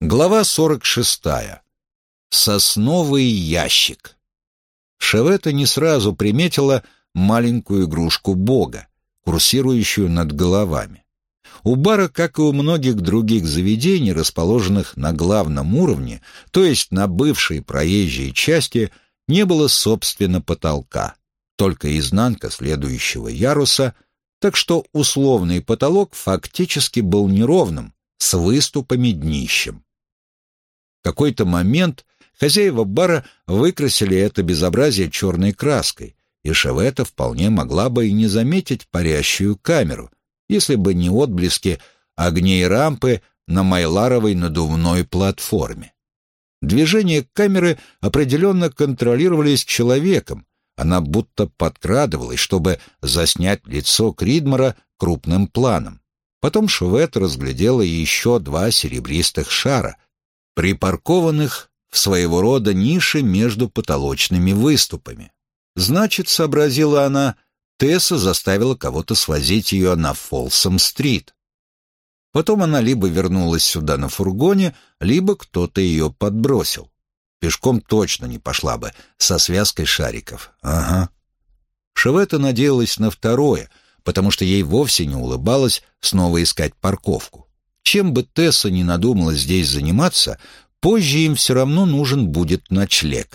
Глава 46. Сосновый ящик. Шевета не сразу приметила маленькую игрушку бога, курсирующую над головами. У бара, как и у многих других заведений, расположенных на главном уровне, то есть на бывшей проезжей части, не было, собственно, потолка, только изнанка следующего яруса, так что условный потолок фактически был неровным, с выступами днищем. В какой-то момент хозяева бара выкрасили это безобразие черной краской, и Шевета вполне могла бы и не заметить парящую камеру, если бы не отблески огней рампы на майларовой надувной платформе. Движения камеры определенно контролировались человеком, она будто подкрадывалась, чтобы заснять лицо Кридмора крупным планом. Потом Шевета разглядела еще два серебристых шара, припаркованных в своего рода нише между потолочными выступами. Значит, сообразила она, Тесса заставила кого-то свозить ее на Фолсом-стрит. Потом она либо вернулась сюда на фургоне, либо кто-то ее подбросил. Пешком точно не пошла бы, со связкой шариков. Ага. Шевета надеялась на второе, потому что ей вовсе не улыбалось снова искать парковку. Чем бы Тесса ни надумала здесь заниматься, позже им все равно нужен будет ночлег.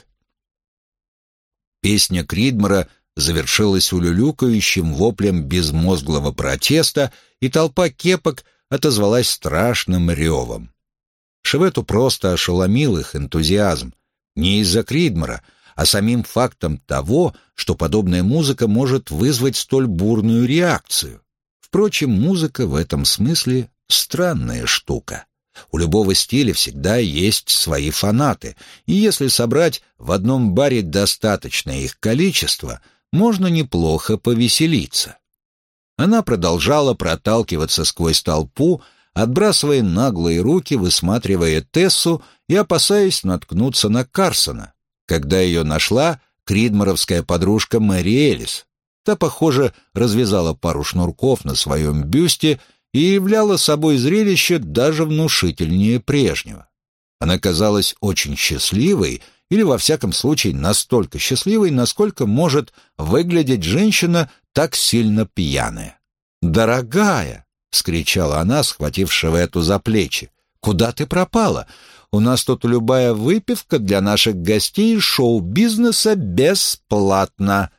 Песня Кридмора завершилась улюлюкающим воплем безмозглого протеста, и толпа кепок отозвалась страшным ревом. Шевету просто ошеломил их энтузиазм. Не из-за Кридмора, а самим фактом того, что подобная музыка может вызвать столь бурную реакцию. Впрочем, музыка в этом смысле странная штука. У любого стиля всегда есть свои фанаты, и если собрать в одном баре достаточное их количество, можно неплохо повеселиться. Она продолжала проталкиваться сквозь толпу, отбрасывая наглые руки, высматривая Тессу и опасаясь наткнуться на Карсона, когда ее нашла кридморовская подружка Мэри Элис. Та, похоже, развязала пару шнурков на своем бюсте и являла собой зрелище даже внушительнее прежнего. Она казалась очень счастливой, или, во всяком случае, настолько счастливой, насколько может выглядеть женщина так сильно пьяная. «Дорогая!» — вскричала она, схватив Шевету за плечи. «Куда ты пропала? У нас тут любая выпивка для наших гостей из шоу-бизнеса бесплатна».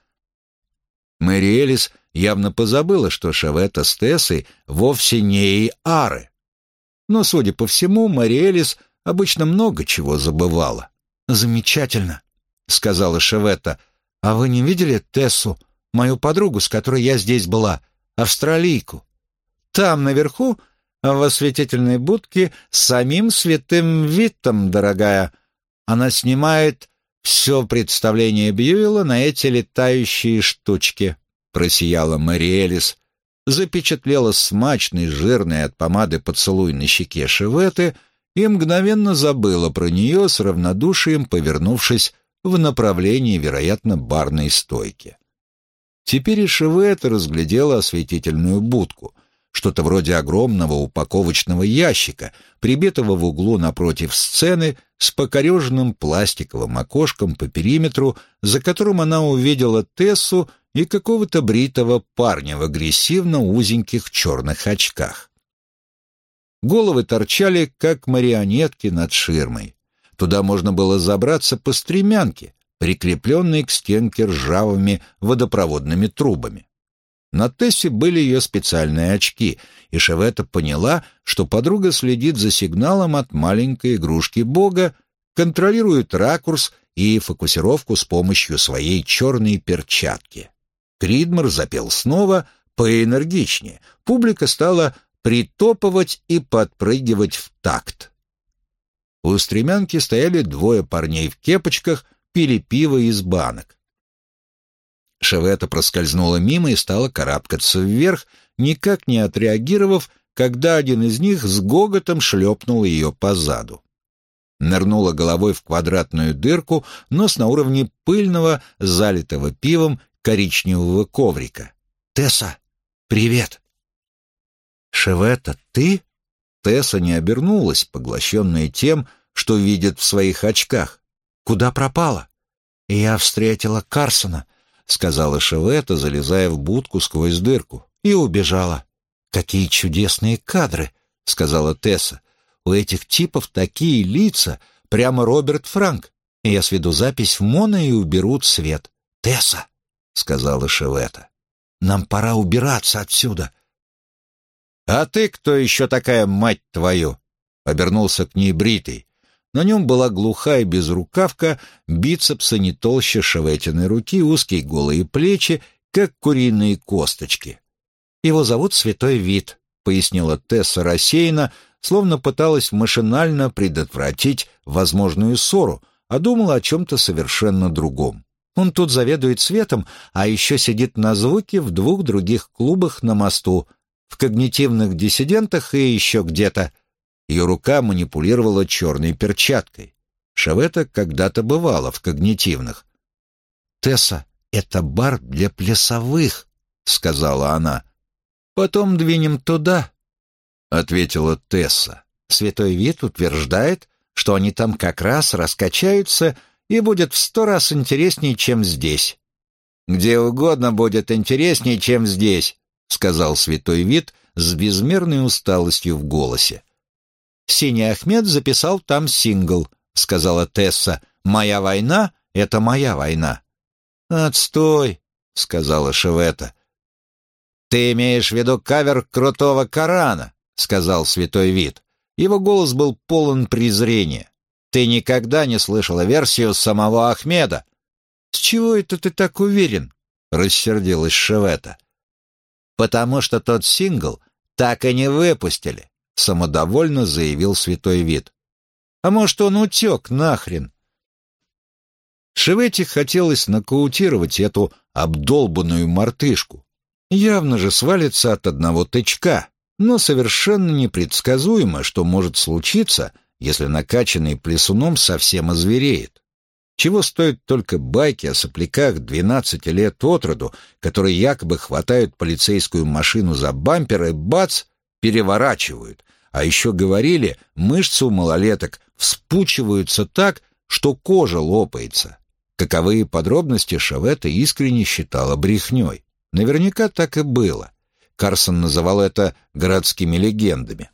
Мэри Элис явно позабыла, что Шевета с Тессой вовсе не ары. Но, судя по всему, Мэри Элис обычно много чего забывала. «Замечательно», — сказала Шевета. «А вы не видели Тессу, мою подругу, с которой я здесь была, австралийку? Там, наверху, в осветительной будке, с самим святым Виттом, дорогая. Она снимает все представление Бьюэлла на эти летающие штучки», — просияла Мэри Элис, запечатлела смачный, жирный от помады поцелуй на щеке Шеветы и мгновенно забыла про нее с равнодушием, повернувшись в направлении, вероятно, барной стойки. Теперь и Шевета разглядела осветительную будку, что-то вроде огромного упаковочного ящика, прибитого в углу напротив сцены с покореженным пластиковым окошком по периметру, за которым она увидела Тессу и какого-то бритого парня в агрессивно узеньких черных очках. Головы торчали, как марионетки над ширмой. Туда можно было забраться по стремянке, прикрепленной к стенке ржавыми водопроводными трубами. На Тессе были ее специальные очки, и Шевета поняла, что подруга следит за сигналом от маленькой игрушки бога, контролирует ракурс и фокусировку с помощью своей черной перчатки. Кридмор запел снова, поэнергичнее. Публика стала притопывать и подпрыгивать в такт. У стремянки стояли двое парней в кепочках, пили пиво из банок. Шевета проскользнула мимо и стала карабкаться вверх, никак не отреагировав, когда один из них с гоготом шлепнул ее по заду. Нырнула головой в квадратную дырку, нос на уровне пыльного, залитого пивом коричневого коврика. «Тесса, привет!» «Шевета, ты?» Тесса не обернулась, поглощенная тем, что видит в своих очках. «Куда пропала?» «Я встретила Карсона», — сказала Шевета, залезая в будку сквозь дырку, — «и убежала». «Какие чудесные кадры», — сказала Тесса. «У этих типов такие лица, прямо Роберт Франк. Я сведу запись в моно и уберу цвет». «Тесса», — сказала Шевета, — «нам пора убираться отсюда». «А ты кто еще такая, мать твою?» — обернулся к ней Бритый. На нем была глухая безрукавка, бицепсы не толще Шеветиной руки, узкие голые плечи, как куриные косточки. «Его зовут Святой Вит», — пояснила Тесса рассеянно, словно пыталась машинально предотвратить возможную ссору, а думала о чем-то совершенно другом. «Он тут заведует светом, а еще сидит на звуке в 2 других клубах на мосту, в когнитивных диссидентах и еще где-то». Ее рука манипулировала черной перчаткой. Шевета когда-то бывала в когнитивных. «Тесса, это бар для плясовых», — сказала она. «Потом двинем туда», — ответила Тесса. «Святой Вит утверждает, что они там как раз раскачаются и будет в 100 раз интереснее, чем здесь». «Где угодно будет интереснее, чем здесь», — сказал Святой Вит с безмерной усталостью в голосе. «Синий Ахмед записал там сингл», — сказала Тесса. «Моя война — это моя война». «Отстой», — сказала Шевета. «Ты имеешь в виду кавер крутого Корана», — сказал Святой Вит. Его голос был полон презрения. «Ты никогда не слышала версию самого Ахмеда». «С чего это ты так уверен?» — рассердилась Шевета. «Потому что тот сингл так и не выпустили», — самодовольно заявил Святой Вит. «А может, он утек нахрен?» Шевете хотелось нокаутировать эту обдолбанную мартышку. Явно же свалится от одного тычка, но совершенно непредсказуемо, что может случиться, если накачанный плясуном совсем озвереет. Чего стоят только байки о сопляках 12 лет от роду, которые якобы хватают полицейскую машину за бампер и бац, переворачивают. А еще говорили, мышцы у малолеток вспучиваются так, что кожа лопается. Каковые подробности Шевета искренне считала брехней. Наверняка так и было. Карсон называл это городскими легендами.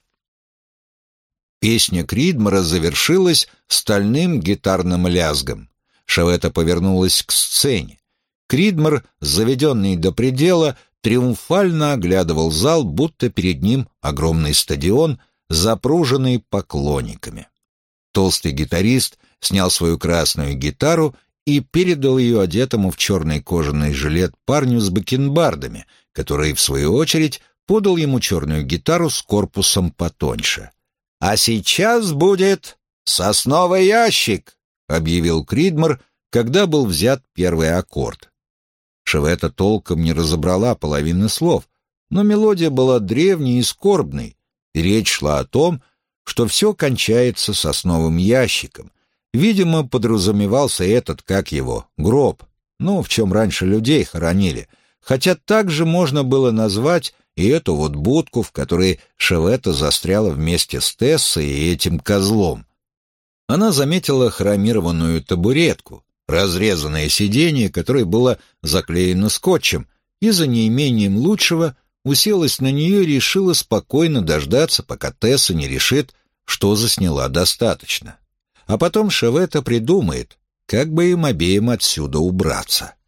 Песня Кридмора завершилась стальным гитарным лязгом. Шевета повернулась к сцене. Кридмор, заведенный до предела, триумфально оглядывал зал, будто перед ним огромный стадион, запруженный поклонниками. Толстый гитарист снял свою красную гитару и передал ее одетому в черный кожаный жилет парню с бакенбардами, который, в свою очередь, подал ему черную гитару с корпусом потоньше. «А сейчас будет сосновый ящик», — объявил Кридмор, когда был взят первый аккорд. Шевета толком не разобрала половины слов, но мелодия была древней и скорбной, и речь шла о том, что все кончается сосновым ящиком. Видимо, подразумевался этот, как его, гроб, в чем раньше людей хоронили, хотя также можно было назвать и эту вот будку, в которой Шевета застряла вместе с Тессой и этим козлом. Она заметила хромированную табуретку, разрезанное сиденье, которое было заклеено скотчем, и за неимением лучшего уселась на нее и решила спокойно дождаться, пока Тесса не решит, что засняла достаточно. А потом Шевета придумает, как бы им обеим отсюда убраться.